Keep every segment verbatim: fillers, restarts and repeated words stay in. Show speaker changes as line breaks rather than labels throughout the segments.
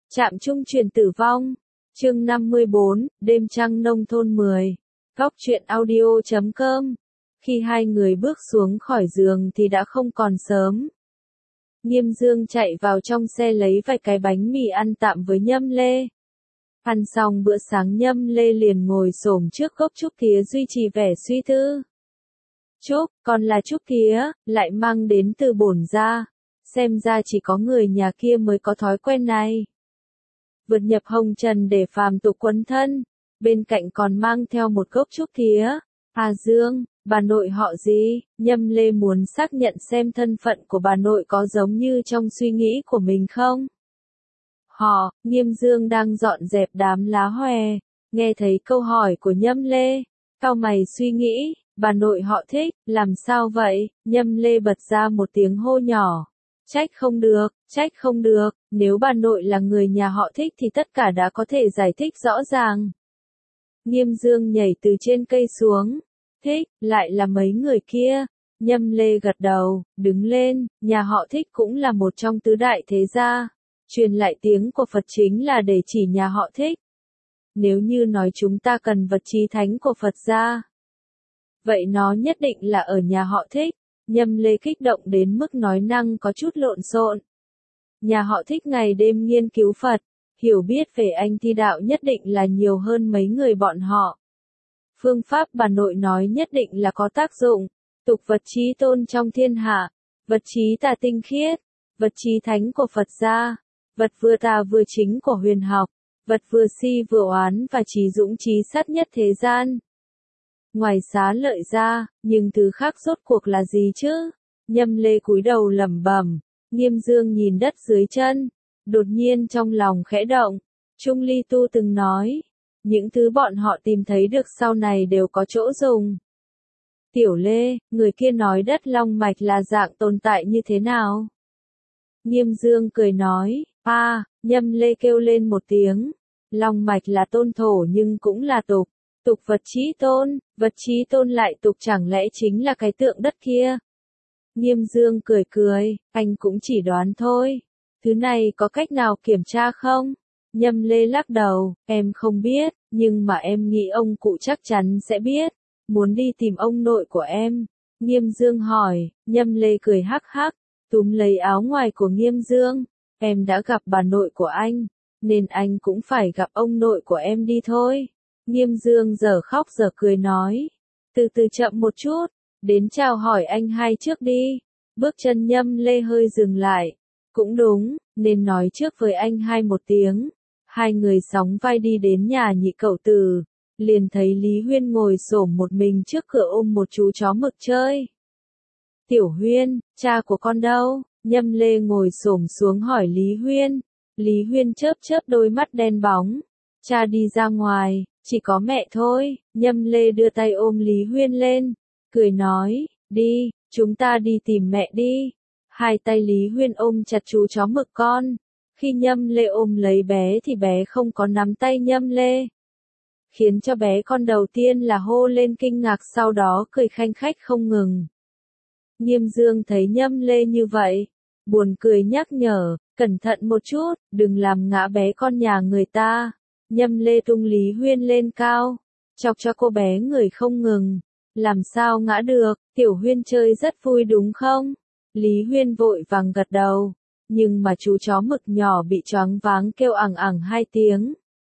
Trạm trung truyền tử vong. Chương năm mươi bốn, đêm trăng nông thôn mười. Góc truyện audio chấm com. Khi hai người bước xuống khỏi giường thì đã không còn sớm. Nghiêm Dương chạy vào trong xe lấy vài cái bánh mì ăn tạm với Nhâm Lê. Ăn xong bữa sáng Nhâm Lê liền ngồi xổm trước gốc trúc tía duy trì vẻ suy tư. Trúc, còn là trúc tía, lại mang đến từ bổn gia. Xem ra chỉ có người nhà kia mới có thói quen này. Vượt nhập hồng trần để phàm tục quấn thân, bên cạnh còn mang theo một gốc trúc tía. À Dương, bà nội họ gì? Nhâm Lê muốn xác nhận xem thân phận của bà nội có giống như trong suy nghĩ của mình không? Họ, Nghiêm Dương đang dọn dẹp đám lá hòe, nghe thấy câu hỏi của Nhâm Lê, cau mày suy nghĩ, bà nội họ Thích, làm sao vậy? Nhâm Lê bật ra một tiếng hô nhỏ. Trách không được, trách không được, nếu bà nội là người nhà họ Thích thì tất cả đã có thể giải thích rõ ràng. Nghiêm Dương nhảy từ trên cây xuống. Thích, lại là mấy người kia. Nhâm Lê gật đầu, đứng lên, nhà họ Thích cũng là một trong tứ đại thế gia. Truyền lại tiếng của Phật chính là để chỉ nhà họ Thích. Nếu như nói chúng ta cần vật chí thánh của Phật gia, vậy nó nhất định là ở nhà họ Thích. Nhâm Lê kích động đến mức nói năng có chút lộn xộn. Nhà họ Thích ngày đêm nghiên cứu Phật, hiểu biết về anh thi đạo nhất định là nhiều hơn mấy người bọn họ. Phương pháp bà nội nói nhất định là có tác dụng, tục vật chí tôn trong thiên hạ, vật chí tà tinh khiết, vật chí thánh của Phật gia, vật vừa tà vừa chính của huyền học, vật vừa si vừa oán và trí dũng trí sát nhất thế gian. Ngoài xá lợi ra, nhưng thứ khác rốt cuộc là gì chứ? Nhâm Lê cúi đầu lẩm bẩm, Nghiêm Dương nhìn đất dưới chân, đột nhiên trong lòng khẽ động. Trung Ly Tu từng nói, những thứ bọn họ tìm thấy được sau này đều có chỗ dùng. Tiểu Lê, người kia nói đất long mạch là dạng tồn tại như thế nào? Nghiêm Dương cười nói, a, à, Nhâm Lê kêu lên một tiếng, long mạch là tôn thổ nhưng cũng là tục. Tục vật chí tôn, vật chí tôn lại tục chẳng lẽ chính là cái tượng đất kia? Nghiêm Dương cười cười, anh cũng chỉ đoán thôi. Thứ này có cách nào kiểm tra không? Nhâm Lê lắc đầu, em không biết, nhưng mà em nghĩ ông cụ chắc chắn sẽ biết. Muốn đi tìm ông nội của em? Nghiêm Dương hỏi. Nhâm Lê cười hắc hắc, túm lấy áo ngoài của Nghiêm Dương. Em đã gặp bà nội của anh, nên anh cũng phải gặp ông nội của em đi thôi. Nghiêm Dương giờ khóc giờ cười nói. Từ từ chậm một chút, đến chào hỏi anh hai trước đi. Bước chân Nhâm Lê hơi dừng lại. Cũng đúng, nên nói trước với anh hai một tiếng. Hai người sóng vai đi đến nhà nhị cậu Từ. Liền thấy Lý Huyên ngồi xổm một mình trước cửa ôm một chú chó mực chơi. Tiểu Huyên, cha của con đâu? Nhâm Lê ngồi xổm xuống hỏi Lý Huyên. Lý Huyên chớp chớp đôi mắt đen bóng. Cha đi ra ngoài. Chỉ có mẹ thôi. Nhâm Lê đưa tay ôm Lý Huyên lên, cười nói, đi, chúng ta đi tìm mẹ đi. Hai tay Lý Huyên ôm chặt chú chó mực con. Khi Nhâm Lê ôm lấy bé thì bé không có nắm tay Nhâm Lê, khiến cho bé con đầu tiên là hô lên kinh ngạc, sau đó cười khanh khách không ngừng. Nghiêm Dương thấy Nhâm Lê như vậy, buồn cười nhắc nhở, cẩn thận một chút, đừng làm ngã bé con nhà người ta. Nhâm Lê tung Lý Huyên lên cao, chọc cho cô bé người không ngừng. Làm sao ngã được, Tiểu Huyên chơi rất vui đúng không? Lý Huyên vội vàng gật đầu, nhưng mà chú chó mực nhỏ bị choáng váng kêu ẳng ẳng hai tiếng.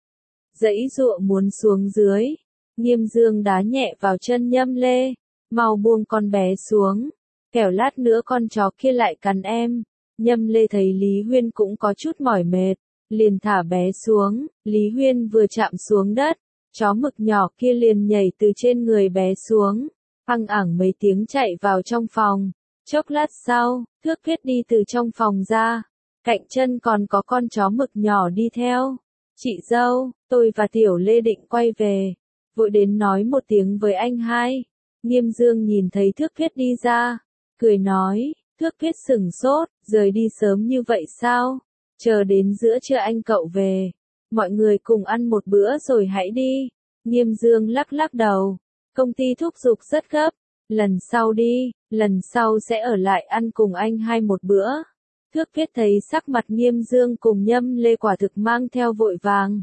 Giãy giụa muốn xuống dưới. Nghiêm Dương đá nhẹ vào chân Nhâm Lê, mau buông con bé xuống, kẻo lát nữa con chó kia lại cắn em. Nhâm Lê thấy Lý Huyên cũng có chút mỏi mệt, liền thả bé xuống. Lý Huyên vừa chạm xuống đất, chó mực nhỏ kia liền nhảy từ trên người bé xuống, ăng ẳng mấy tiếng chạy vào trong phòng. Chốc lát sau, Thước Thiết đi từ trong phòng ra, cạnh chân còn có con chó mực nhỏ đi theo. Chị dâu, tôi và Tiểu Lê định quay về, vội đến nói một tiếng với anh hai. Nghiêm Dương nhìn thấy Thước Thiết đi ra, cười nói, Thước Thiết sửng sốt, rời đi sớm như vậy sao? Chờ đến giữa trưa anh cậu về, mọi người cùng ăn một bữa rồi hãy đi. Nghiêm Dương lắc lắc đầu, công ty thúc giục rất gấp, lần sau đi, lần sau sẽ ở lại ăn cùng anh hai một bữa. Thước Viết thấy sắc mặt Nghiêm Dương cùng Nhâm Lê quả thực mang theo vội vàng.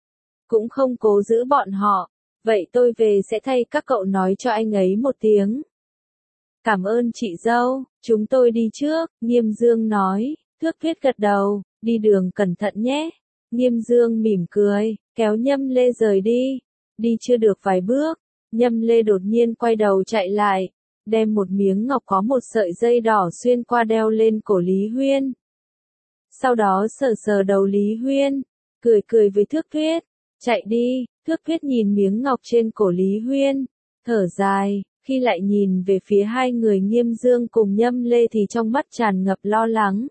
Cũng không cố giữ bọn họ, vậy tôi về sẽ thay các cậu nói cho anh ấy một tiếng. Cảm ơn chị dâu, chúng tôi đi trước, Nghiêm Dương nói. Thước Viết gật đầu, đi đường cẩn thận nhé. Nghiêm Dương mỉm cười, kéo Nhâm Lê rời đi. Đi chưa được vài bước, Nhâm Lê đột nhiên quay đầu chạy lại, đem một miếng ngọc có một sợi dây đỏ xuyên qua đeo lên cổ Lý Huyên. Sau đó sờ sờ đầu Lý Huyên, cười cười với Thước Viết, chạy đi. Thước Viết nhìn miếng ngọc trên cổ Lý Huyên, thở dài, khi lại nhìn về phía hai người Nghiêm Dương cùng Nhâm Lê thì trong mắt tràn ngập lo lắng.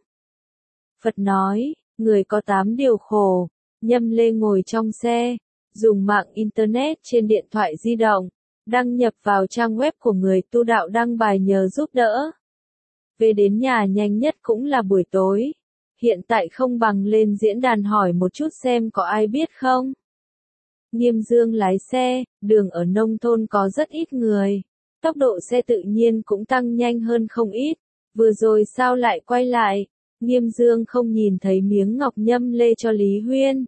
Phật nói, người có tám điều khổ. Nhâm Lê ngồi trong xe, dùng mạng Internet trên điện thoại di động, đăng nhập vào trang web của người tu đạo đăng bài nhờ giúp đỡ. Về đến nhà nhanh nhất cũng là buổi tối. Hiện tại không bằng lên diễn đàn hỏi một chút xem có ai biết không. Nghiêm Dương lái xe, đường ở nông thôn có rất ít người. Tốc độ xe tự nhiên cũng tăng nhanh hơn không ít. Vừa rồi sao lại quay lại? Nghiêm Dương không nhìn thấy miếng ngọc Nhâm Lê cho Lý Huyên.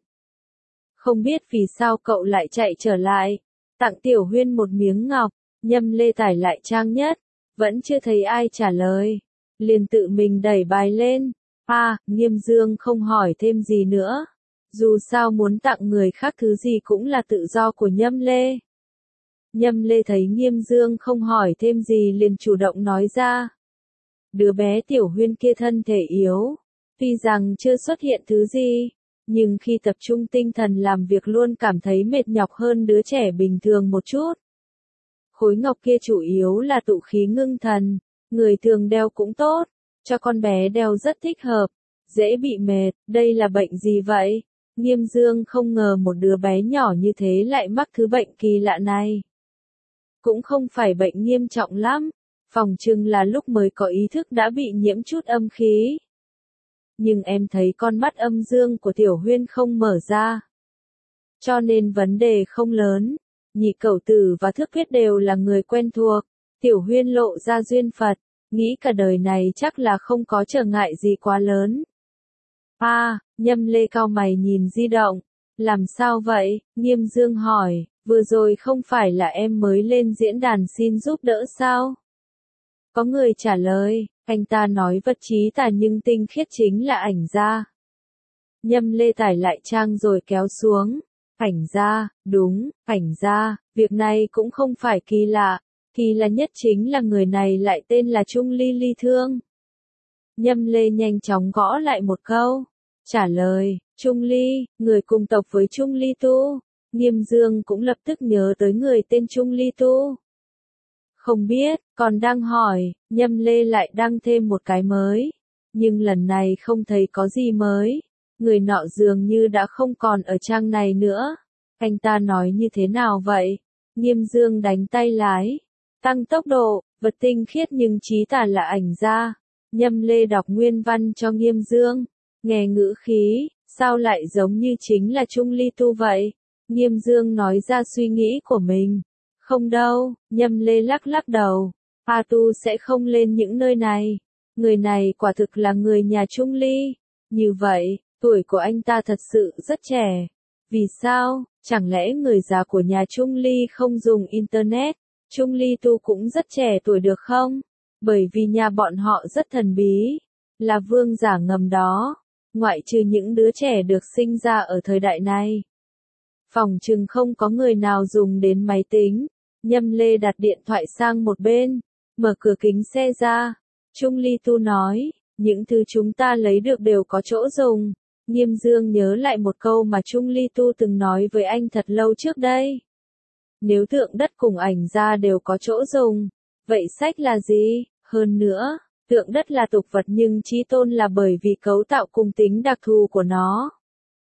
Không biết vì sao cậu lại chạy trở lại. Tặng Tiểu Huyên một miếng ngọc, Nhâm Lê tải lại trang nhất. Vẫn chưa thấy ai trả lời. Liền tự mình đẩy bài lên. À, Nghiêm Dương không hỏi thêm gì nữa. Dù sao muốn tặng người khác thứ gì cũng là tự do của Nhâm Lê. Nhâm Lê thấy Nghiêm Dương không hỏi thêm gì liền chủ động nói ra. Đứa bé Tiểu Huyên kia thân thể yếu, tuy rằng chưa xuất hiện thứ gì, nhưng khi tập trung tinh thần làm việc luôn cảm thấy mệt nhọc hơn đứa trẻ bình thường một chút. Khối ngọc kia chủ yếu là tụ khí ngưng thần, người thường đeo cũng tốt, cho con bé đeo rất thích hợp, dễ bị mệt, đây là bệnh gì vậy? Nghiêm Dương không ngờ một đứa bé nhỏ như thế lại mắc thứ bệnh kỳ lạ này. Cũng không phải bệnh nghiêm trọng lắm, phòng chừng là lúc mới có ý thức đã bị nhiễm chút âm khí. Nhưng em thấy con mắt âm dương của Tiểu Huyên không mở ra. Cho nên vấn đề không lớn, Nhị Cẩu Tử và Thước Viết đều là người quen thuộc, Tiểu Huyên lộ ra duyên Phật, nghĩ cả đời này chắc là không có trở ngại gì quá lớn. À, Nhâm Lê cau mày nhìn di động, làm sao vậy? Nghiêm Dương hỏi, vừa rồi không phải là em mới lên diễn đàn xin giúp đỡ sao? Có người trả lời, anh ta nói vật trí tà nhưng tinh khiết chính là ảnh gia. Nhâm Lê tải lại trang rồi kéo xuống, ảnh gia, đúng, ảnh gia, việc này cũng không phải kỳ lạ, kỳ lạ nhất chính là người này lại tên là Trung Ly Ly Thương. Nhâm Lê nhanh chóng gõ lại một câu, trả lời, Trung Ly, người cùng tộc với Trung Ly Tu. Nghiêm Dương cũng lập tức nhớ tới người tên Trung Ly Tu. Không biết, còn đang hỏi, Nhâm Lê lại đăng thêm một cái mới. Nhưng lần này không thấy có gì mới. Người nọ dường như đã không còn ở trang này nữa. Anh ta nói như thế nào vậy? Nghiêm Dương đánh tay lái. Tăng tốc độ, vật tinh khiết nhưng trí tà là ảnh gia. Nhâm Lê đọc nguyên văn cho Nghiêm Dương. Nghe ngữ khí, sao lại giống như chính là Trung Ly Tu vậy? Nghiêm Dương nói ra suy nghĩ của mình. Không đâu, Nhâm Lê lắc lắc đầu. A Tu sẽ không lên những nơi này. Người này quả thực là người nhà Trung Ly. Như vậy, tuổi của anh ta thật sự rất trẻ. Vì sao, chẳng lẽ người già của nhà Trung Ly không dùng Internet? Trung Ly Tu cũng rất trẻ tuổi được không? Bởi vì nhà bọn họ rất thần bí. Là vương giả ngầm đó. Ngoại trừ những đứa trẻ được sinh ra ở thời đại này. Phòng chừng không có người nào dùng đến máy tính. Nhâm Lê đặt điện thoại sang một bên, mở cửa kính xe ra. Trung Ly Tu nói, những thứ chúng ta lấy được đều có chỗ dùng. Nghiêm Dương nhớ lại một câu mà Trung Ly Tu từng nói với anh thật lâu trước đây. Nếu tượng đất cùng ảnh gia đều có chỗ dùng, vậy sách là gì? Hơn nữa, tượng đất là tục vật nhưng chí tôn là bởi vì cấu tạo cùng tính đặc thù của nó.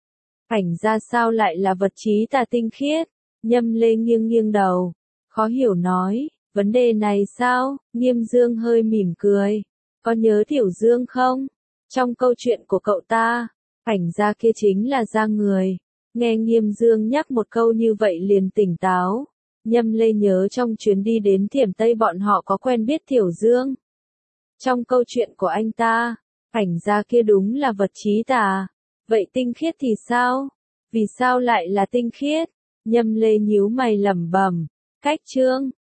Ảnh gia sao lại là vật trí tà tinh khiết? Nhâm Lê nghiêng nghiêng đầu, khó hiểu nói, vấn đề này sao? Nghiêm Dương hơi mỉm cười, có nhớ Tiểu Dương không? Trong câu chuyện của cậu ta, ảnh gia kia chính là da người. Nghe Nghiêm Dương nhắc một câu như vậy liền tỉnh táo. Nhâm Lê nhớ trong chuyến đi đến Thiểm Tây bọn họ có quen biết Tiểu Dương. Trong câu chuyện của anh ta, Cảnh gia kia đúng là vật trí tà. Vậy tinh khiết thì sao? Vì sao lại là tinh khiết? Nhâm Lê nhíu mày lẩm bẩm. Cách chương